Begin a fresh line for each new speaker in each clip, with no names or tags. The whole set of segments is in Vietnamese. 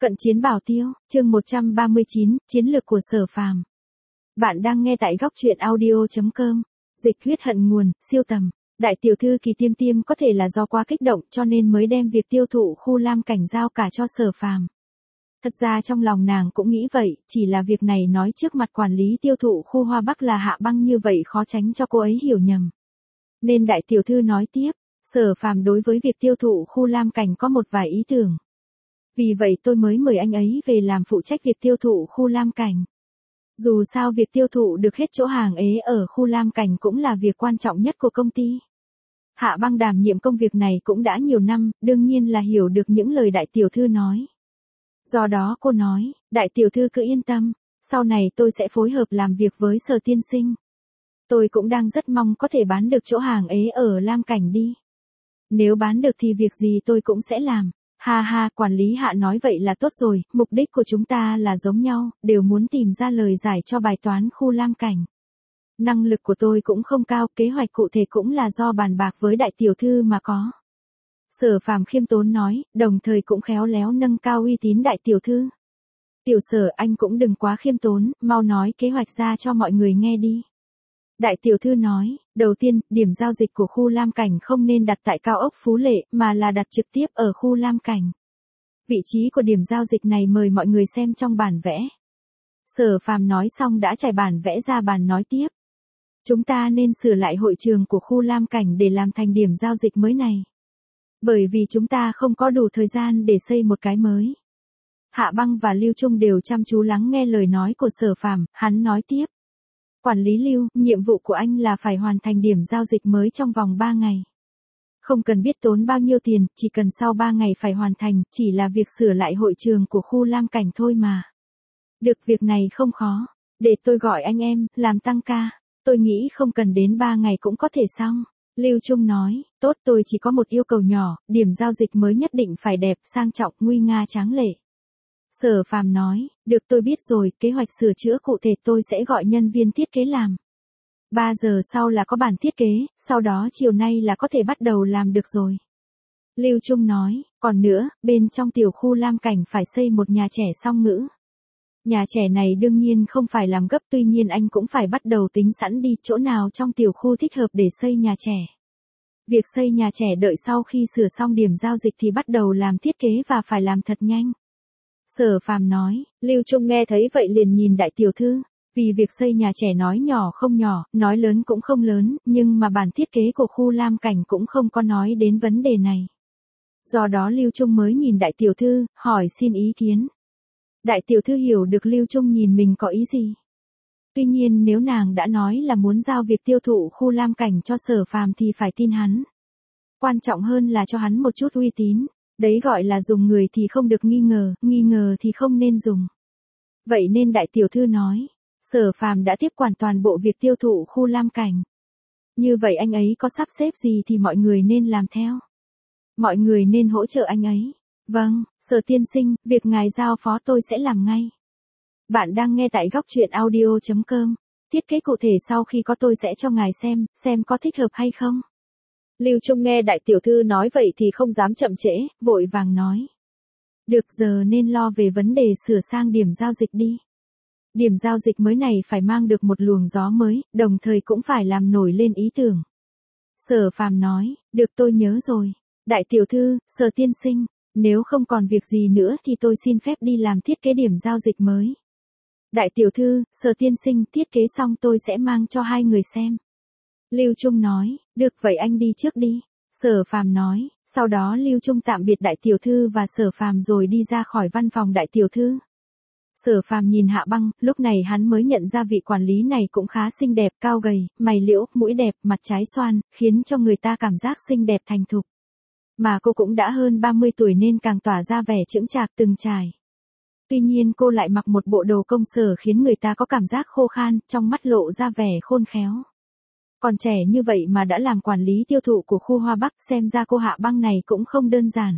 Cận chiến bảo tiêu, chương 139, chiến lược của Sở Phàm. Bạn đang nghe tại góc truyện audio.com. Dịch huyết hận nguồn, siêu tầm. Đại tiểu thư Kỳ Tiêm Tiêm có thể là do quá kích động cho nên mới đem việc tiêu thụ khu lam cảnh giao cả cho Sở Phàm. Thật ra trong lòng nàng cũng nghĩ vậy, chỉ là việc này nói trước mặt quản lý tiêu thụ khu Hoa Bắc là Hạ Băng như vậy khó tránh cho cô ấy hiểu nhầm. Nên đại tiểu thư nói tiếp, Sở Phàm đối với việc tiêu thụ khu lam cảnh có một vài ý tưởng. Vì vậy tôi mới mời anh ấy về làm phụ trách việc tiêu thụ khu lam cảnh. Dù sao việc tiêu thụ được hết chỗ hàng ế ở khu lam cảnh cũng là việc quan trọng nhất của công ty. Hạ Băng đảm nhiệm công việc này cũng đã nhiều năm, đương nhiên là hiểu được những lời đại tiểu thư nói. Do đó cô nói, đại tiểu thư cứ yên tâm, sau này tôi sẽ phối hợp làm việc với Sở tiên sinh. Tôi cũng đang rất mong có thể bán được chỗ hàng ế ở lam cảnh đi. Nếu bán được thì việc gì tôi cũng sẽ làm. Ha ha, quản lý Hạ nói vậy là tốt rồi, mục đích của chúng ta là giống nhau, đều muốn tìm ra lời giải cho bài toán khu lam cảnh. Năng lực của tôi cũng không cao, kế hoạch cụ thể cũng là do bàn bạc với đại tiểu thư mà có. Sở Phàm khiêm tốn nói, đồng thời cũng khéo léo nâng cao uy tín đại tiểu thư. Tiểu Sở, anh cũng đừng quá khiêm tốn, mau nói kế hoạch ra cho mọi người nghe đi. Đại tiểu thư nói, đầu tiên, điểm giao dịch của khu lam cảnh không nên đặt tại cao ốc Phú Lệ, mà là đặt trực tiếp ở khu lam cảnh. Vị trí của điểm giao dịch này mời mọi người xem trong bản vẽ. Sở Phàm nói xong đã trải bản vẽ ra bàn nói tiếp. Chúng ta nên sửa lại hội trường của khu lam cảnh để làm thành điểm giao dịch mới này. Bởi vì chúng ta không có đủ thời gian để xây một cái mới. Hạ Băng và Lưu Trung đều chăm chú lắng nghe lời nói của Sở Phàm, hắn nói tiếp. Quản lý Lưu, nhiệm vụ của anh là phải hoàn thành điểm giao dịch mới trong vòng 3 ngày. Không cần biết tốn bao nhiêu tiền, chỉ cần sau 3 ngày phải hoàn thành, chỉ là việc sửa lại hội trường của khu lam cảnh thôi mà. Được, việc này không khó. Để tôi gọi anh em, làm tăng ca. Tôi nghĩ không cần đến 3 ngày cũng có thể xong. Lưu Trung nói, tốt, tôi chỉ có một yêu cầu nhỏ, điểm giao dịch mới nhất định phải đẹp, sang trọng, nguy nga tráng lệ. Sở Phàm nói, được, tôi biết rồi, kế hoạch sửa chữa cụ thể tôi sẽ gọi nhân viên thiết kế làm. 3 giờ sau là có bản thiết kế, sau đó chiều nay là có thể bắt đầu làm được rồi. Lưu Trung nói, còn nữa, bên trong tiểu khu lam cảnh phải xây một nhà trẻ song ngữ. Nhà trẻ này đương nhiên không phải làm gấp, tuy nhiên anh cũng phải bắt đầu tính sẵn đi chỗ nào trong tiểu khu thích hợp để xây nhà trẻ. Việc xây nhà trẻ đợi sau khi sửa xong điểm giao dịch thì bắt đầu làm thiết kế và phải làm thật nhanh. Sở Phàm nói, Lưu Trung nghe thấy vậy liền nhìn đại tiểu thư, vì việc xây nhà trẻ nói nhỏ không nhỏ, nói lớn cũng không lớn, nhưng mà bản thiết kế của khu lam cảnh cũng không có nói đến vấn đề này. Do đó Lưu Trung mới nhìn đại tiểu thư, hỏi xin ý kiến. Đại tiểu thư hiểu được Lưu Trung nhìn mình có ý gì. Tuy nhiên nếu nàng đã nói là muốn giao việc tiêu thụ khu lam cảnh cho Sở Phàm thì phải tin hắn. Quan trọng hơn là cho hắn một chút uy tín. Đấy gọi là dùng người thì không được nghi ngờ thì không nên dùng. Vậy nên đại tiểu thư nói, Sở Phàm đã tiếp quản toàn bộ việc tiêu thụ khu lam cảnh. Như vậy anh ấy có sắp xếp gì thì mọi người nên làm theo. Mọi người nên hỗ trợ anh ấy. Vâng, Sở tiên sinh, việc ngài giao phó tôi sẽ làm ngay. Bạn đang nghe tại góc truyện audio.com. Thiết kế cụ thể sau khi có tôi sẽ cho ngài xem có thích hợp hay không. Lưu Trung nghe đại tiểu thư nói vậy thì không dám chậm trễ, vội vàng nói. Được, giờ nên lo về vấn đề sửa sang điểm giao dịch đi. Điểm giao dịch mới này phải mang được một luồng gió mới, đồng thời cũng phải làm nổi lên ý tưởng. Sở Phàm nói, được, tôi nhớ rồi. Đại tiểu thư, Sở tiên sinh, nếu không còn việc gì nữa thì tôi xin phép đi làm thiết kế điểm giao dịch mới. Đại tiểu thư, Sở tiên sinh, thiết kế xong tôi sẽ mang cho hai người xem. Lưu Trung nói, được, vậy anh đi trước đi. Sở Phàm nói, sau đó Lưu Trung tạm biệt đại tiểu thư và Sở Phàm rồi đi ra khỏi văn phòng đại tiểu thư. Sở Phàm nhìn Hạ Băng, lúc này hắn mới nhận ra vị quản lý này cũng khá xinh đẹp, cao gầy, mày liễu, mũi đẹp, mặt trái xoan, khiến cho người ta cảm giác xinh đẹp thành thục. Mà cô cũng đã hơn 30 tuổi nên càng tỏa ra vẻ chững chạc từng trải. Tuy nhiên cô lại mặc một bộ đồ công sở khiến người ta có cảm giác khô khan, trong mắt lộ ra vẻ khôn khéo. Còn trẻ như vậy mà đã làm quản lý tiêu thụ của khu Hoa Bắc, xem ra cô Hạ Băng này cũng không đơn giản.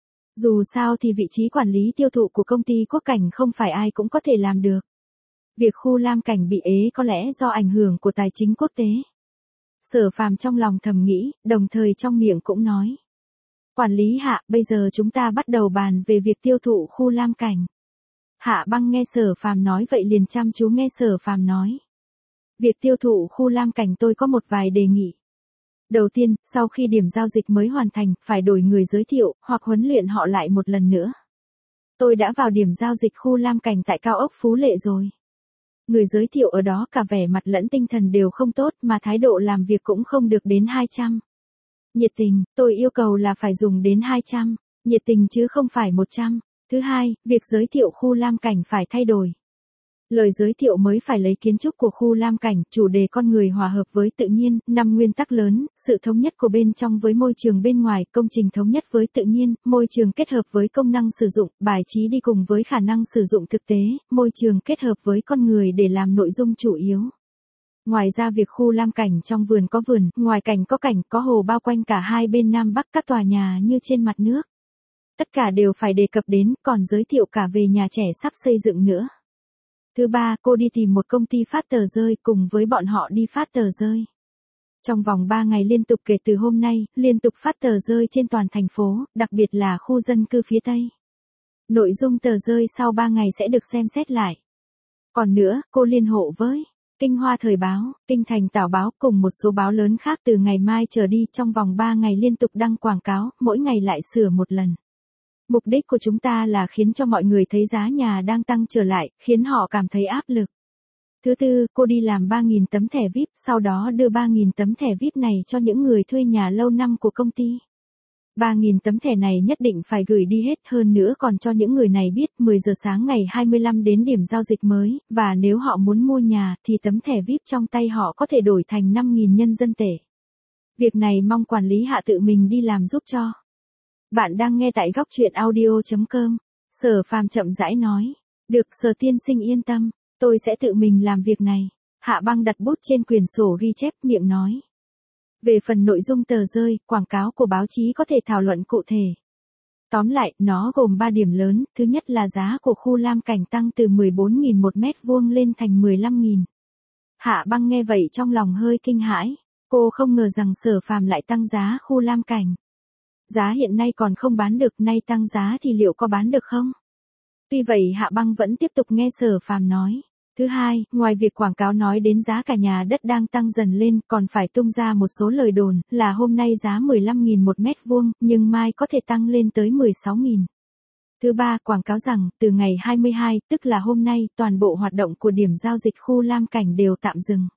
Dù sao thì vị trí quản lý tiêu thụ của công ty Quốc Cảnh không phải ai cũng có thể làm được. Việc khu lam cảnh bị ế có lẽ do ảnh hưởng của tài chính quốc tế. Sở Phàm trong lòng thầm nghĩ, đồng thời trong miệng cũng nói. Quản lý Hạ, bây giờ chúng ta bắt đầu bàn về việc tiêu thụ khu Lam Cảnh. Hạ Băng nghe Sở Phàm nói vậy liền chăm chú nghe Sở Phàm nói. Việc tiêu thụ khu Lam Cảnh tôi có một vài đề nghị. Đầu tiên, sau khi điểm giao dịch mới hoàn thành, phải đổi người giới thiệu, hoặc huấn luyện họ lại một lần nữa. Tôi đã vào điểm giao dịch khu Lam Cảnh tại cao ốc Phú Lệ rồi. Người giới thiệu ở đó cả vẻ mặt lẫn tinh thần đều không tốt mà thái độ làm việc cũng không được đến 200. Nhiệt tình, tôi yêu cầu là phải dùng đến 200. Nhiệt tình chứ không phải 100. Thứ hai, việc giới thiệu khu Lam Cảnh phải thay đổi. Lời giới thiệu mới phải lấy kiến trúc của khu Lam Cảnh, chủ đề con người hòa hợp với tự nhiên, 5 nguyên tắc lớn, sự thống nhất của bên trong với môi trường bên ngoài, công trình thống nhất với tự nhiên, môi trường kết hợp với công năng sử dụng, bài trí đi cùng với khả năng sử dụng thực tế, môi trường kết hợp với con người để làm nội dung chủ yếu. Ngoài ra việc khu Lam Cảnh trong vườn có vườn, ngoài cảnh, có hồ bao quanh cả hai bên Nam Bắc các tòa nhà như trên mặt nước. Tất cả đều phải đề cập đến, còn giới thiệu cả về nhà trẻ sắp xây dựng nữa. Thứ ba, cô đi tìm một công ty phát tờ rơi cùng với bọn họ đi phát tờ rơi. Trong vòng 3 ngày liên tục kể từ hôm nay, liên tục phát tờ rơi trên toàn thành phố, đặc biệt là khu dân cư phía Tây. Nội dung tờ rơi sau 3 ngày sẽ được xem xét lại. Còn nữa, cô liên hộ với Kinh Hoa Thời báo, Kinh Thành Tảo báo cùng một số báo lớn khác từ ngày mai trở đi trong vòng 3 ngày liên tục đăng quảng cáo, mỗi ngày lại sửa một lần. Mục đích của chúng ta là khiến cho mọi người thấy giá nhà đang tăng trở lại, khiến họ cảm thấy áp lực. Thứ tư, cô đi làm 3.000 tấm thẻ VIP, sau đó đưa 3.000 tấm thẻ VIP này cho những người thuê nhà lâu năm của công ty. 3.000 tấm thẻ này nhất định phải gửi đi hết, hơn nữa còn cho những người này biết 10 giờ sáng ngày 25 đến điểm giao dịch mới, và nếu họ muốn mua nhà thì tấm thẻ VIP trong tay họ có thể đổi thành 5.000 nhân dân tệ. Việc này mong quản lý Hạ tự mình đi làm giúp cho. Bạn đang nghe tại góc truyện audio.com. Sở Phàm chậm rãi nói. Được, Sở tiên sinh yên tâm, tôi sẽ tự mình làm việc này. Hạ Băng đặt bút trên quyển sổ ghi chép, miệng nói. Về phần nội dung tờ rơi, quảng cáo của báo chí có thể thảo luận cụ thể. Tóm lại, nó gồm 3 điểm lớn, thứ nhất là giá của khu Lam Cảnh tăng từ 14.000 một mét vuông lên thành 15.000. Hạ Băng nghe vậy trong lòng hơi kinh hãi, cô không ngờ rằng Sở Phàm lại tăng giá khu Lam Cảnh. Giá hiện nay còn không bán được, nay tăng giá thì liệu có bán được không? Tuy vậy Hạ Băng vẫn tiếp tục nghe Sở Phàm nói. Thứ hai, ngoài việc quảng cáo nói đến giá cả nhà đất đang tăng dần lên, còn phải tung ra một số lời đồn, là hôm nay giá 15.000 một mét vuông, nhưng mai có thể tăng lên tới 16.000. Thứ ba, quảng cáo rằng, từ ngày 22, tức là hôm nay, toàn bộ hoạt động của điểm giao dịch khu Lam Cảnh đều tạm dừng.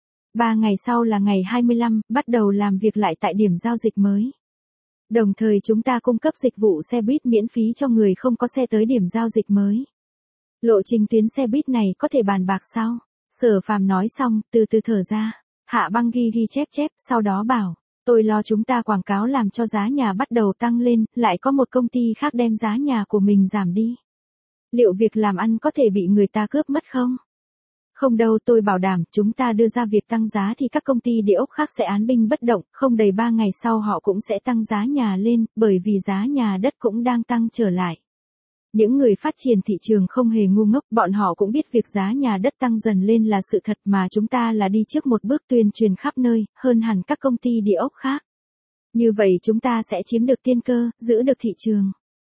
3 ngày sau là ngày 25, bắt đầu làm việc lại tại điểm giao dịch mới. Đồng thời chúng ta cung cấp dịch vụ xe buýt miễn phí cho người không có xe tới điểm giao dịch mới. Lộ trình tuyến xe buýt này có thể bàn bạc sao? Sở Phàm nói xong, từ từ thở ra. Hạ Băng ghi chép, sau đó bảo, tôi lo chúng ta quảng cáo làm cho giá nhà bắt đầu tăng lên, lại có một công ty khác đem giá nhà của mình giảm đi. Liệu việc làm ăn có thể bị người ta cướp mất không? Không đâu, tôi bảo đảm, chúng ta đưa ra việc tăng giá thì các công ty địa ốc khác sẽ án binh bất động, không đầy 3 ngày sau họ cũng sẽ tăng giá nhà lên, bởi vì giá nhà đất cũng đang tăng trở lại. Những người phát triển thị trường không hề ngu ngốc, bọn họ cũng biết việc giá nhà đất tăng dần lên là sự thật mà chúng ta là đi trước một bước tuyên truyền khắp nơi, hơn hẳn các công ty địa ốc khác. Như vậy chúng ta sẽ chiếm được tiên cơ, giữ được thị trường.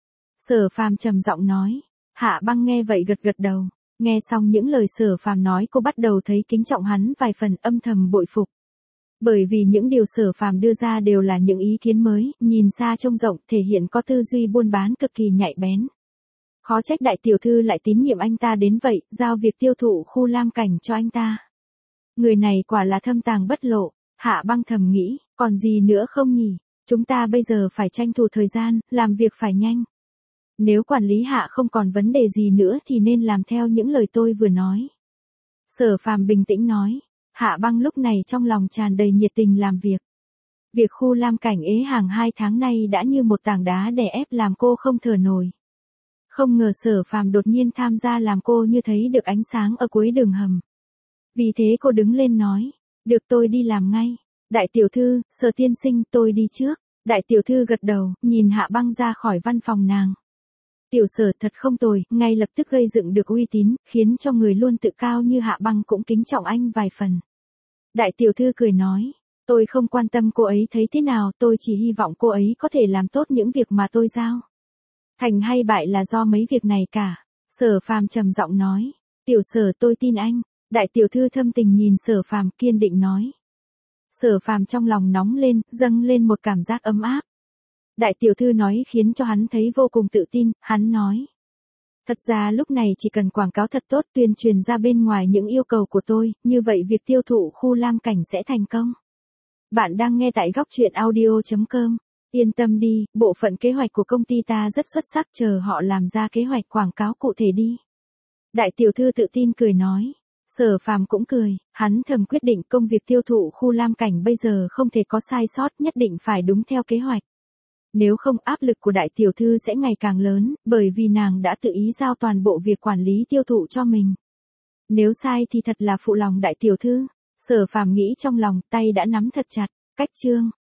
Sở Phàm trầm giọng nói. Hạ Băng nghe vậy gật đầu. Nghe xong những lời Sở Phàm nói, cô bắt đầu thấy kính trọng hắn vài phần, âm thầm bội phục. Bởi vì những điều Sở Phàm đưa ra đều là những ý kiến mới, nhìn xa trông rộng, thể hiện có tư duy buôn bán cực kỳ nhạy bén. Khó trách đại tiểu thư lại tín nhiệm anh ta đến vậy, giao việc tiêu thụ khu Lam Cảnh cho anh ta. Người này quả là thâm tàng bất lộ. Hạ Băng thầm nghĩ, còn gì nữa không nhỉ? Chúng ta bây giờ phải tranh thủ thời gian, làm việc phải nhanh. Nếu quản lý Hạ không còn vấn đề gì nữa thì nên làm theo những lời tôi vừa nói. Sở Phàm bình tĩnh nói. Hạ Băng lúc này trong lòng tràn đầy nhiệt tình làm việc. Việc khu Lam Cảnh ế hàng 2 tháng nay đã như một tảng đá đè ép làm cô không thở nổi. Không ngờ Sở Phàm đột nhiên tham gia làm cô như thấy được ánh sáng ở cuối đường hầm. Vì thế cô đứng lên nói. Được, tôi đi làm ngay. Đại tiểu thư, Sở tiên sinh, tôi đi trước. Đại tiểu thư gật đầu, nhìn Hạ Băng ra khỏi văn phòng nàng. Tiểu Sở thật không tồi, ngay lập tức gây dựng được uy tín, khiến cho người luôn tự cao như Hạ Băng cũng kính trọng anh vài phần. Đại tiểu thư cười nói. Tôi không quan tâm cô ấy thấy thế nào, tôi chỉ hy vọng cô ấy có thể làm tốt những việc mà tôi giao. Thành hay bại là do mấy việc này cả. Sở Phàm trầm giọng nói. Tiểu Sở, tôi tin anh. Đại tiểu thư thâm tình nhìn Sở Phàm kiên định nói. Sở Phàm trong lòng nóng lên, dâng lên một cảm giác ấm áp. Đại tiểu thư nói khiến cho hắn thấy vô cùng tự tin, hắn nói. Thật ra lúc này chỉ cần quảng cáo thật tốt, tuyên truyền ra bên ngoài những yêu cầu của tôi, như vậy việc tiêu thụ khu Lam Cảnh sẽ thành công. Bạn đang nghe tại góc truyện audio.com. Yên tâm đi, bộ phận kế hoạch của công ty ta rất xuất sắc, chờ họ làm ra kế hoạch quảng cáo cụ thể đi. Đại tiểu thư tự tin cười nói. Sở Phàm cũng cười, hắn thầm quyết định công việc tiêu thụ khu Lam Cảnh bây giờ không thể có sai sót, nhất định phải đúng theo kế hoạch. Nếu không áp lực của đại tiểu thư sẽ ngày càng lớn, bởi vì nàng đã tự ý giao toàn bộ việc quản lý tiêu thụ cho mình. Nếu sai thì thật là phụ lòng đại tiểu thư. Sở Phàm nghĩ trong lòng, tay đã nắm thật chặt. Cách chương